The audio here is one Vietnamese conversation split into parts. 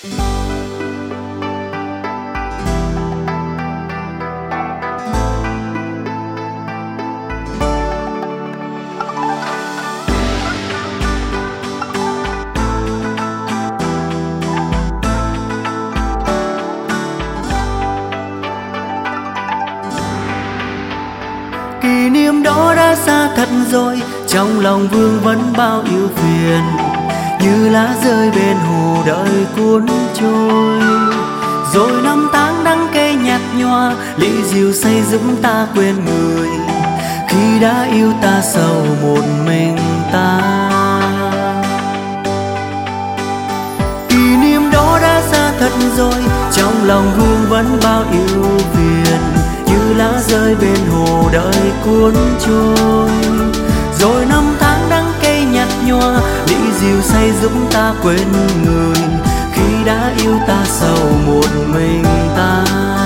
Kỷ niệm đó đã xa thật rồi, trong lòng Vương vẫn bao ưu phiền, như lá rơi bên hồ đợi cuốn trôi. Rồi năm tháng đắng cay nhạt nhòa, ly rượu say dẫm ta quên người, khi đã yêu ta sầu một mình ta. Kỷ niệm đó đã xa thật rồi, trong lòng Vương vẫn bao ưu phiền, như lá rơi bên hồ đợi cuốn trôi. Rồi năm tháng đắng cay nhạt nhòa, ly rượu say giúp ta quên người, khi đã yêu ta sầu một mình ta.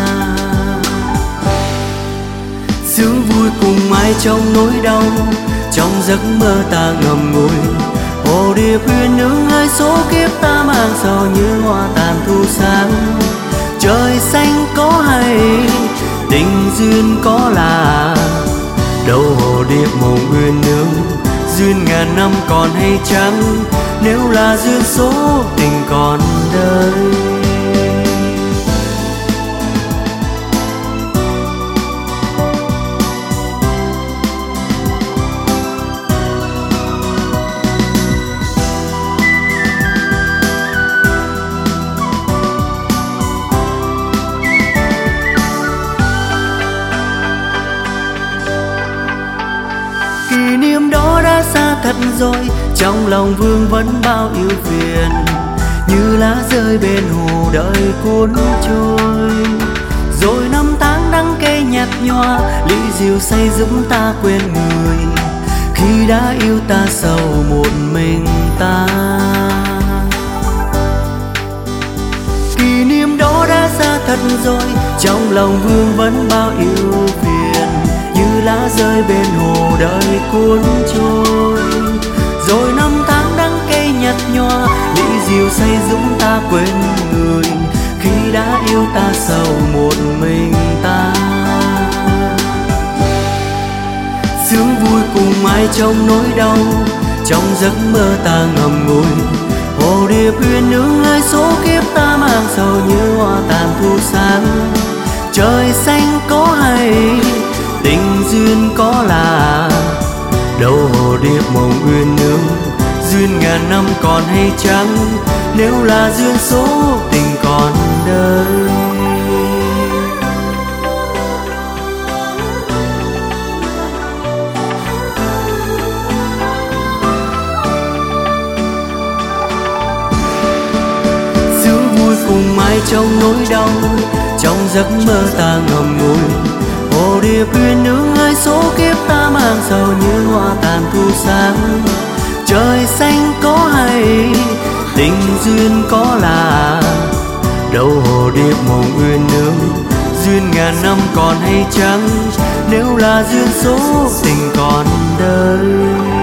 Sướng vui cùng ai trong nỗi đau, trong giấc mơ ta ngậm ngùi. Hồ điệp uyên ương ơi, số kiếp ta mang sầu như hoa tàn thu sáng. Trời xanh có hay, tình duyên có là, đâu hồ điệp mộng uyên ương, duyên ngàn năm còn hay chăng? Nếu là duyên số tình còn đời. Kỷ niệm đó đã xa thật rồi, trong lòng Vương vẫn bao ưu phiền, như lá rơi bên hồ đợi cuốn trôi. Rồi năm tháng đắng cay nhạt nhòa, ly rượu say giúp ta quên người, khi đã yêu ta sầu một mình ta. Kỷ niệm đó đã xa thật rồi, trong lòng Vương vẫn bao ưu phiền, như lá rơi bên hồ đợi cuốn trôi. Rồi năm tháng đắng cay nhạt nhòa, ly rượu say giúp ta quên người, khi đã yêu ta sầu một mình ta. Sướng vui cùng ai trong nỗi đau, trong giấc mơ ta ngậm ngùi. Hồ điệp uyên ương ơi, số kiếp ta mang sầu như hoa tàn thu sáng. Trời xanh có hay, tình duyên có là, đâu hồ điệp mộng uyên ương, duyên ngàn năm còn hay chăng? Nếu là duyên số tình còn đời. Sướng vui cùng ai trong nỗi đau, trong giấc mơ ta ngậm ngùi. Hồ điệp uyên ương ơi, số kiếp ta mang sầu như hoa tàn thu sáng. Trời xanh có hay, tình duyên có là, đâu hồ điệp mộng uyên ương, duyên ngàn năm còn hay chăng? Nếu là duyên số tình còn đời.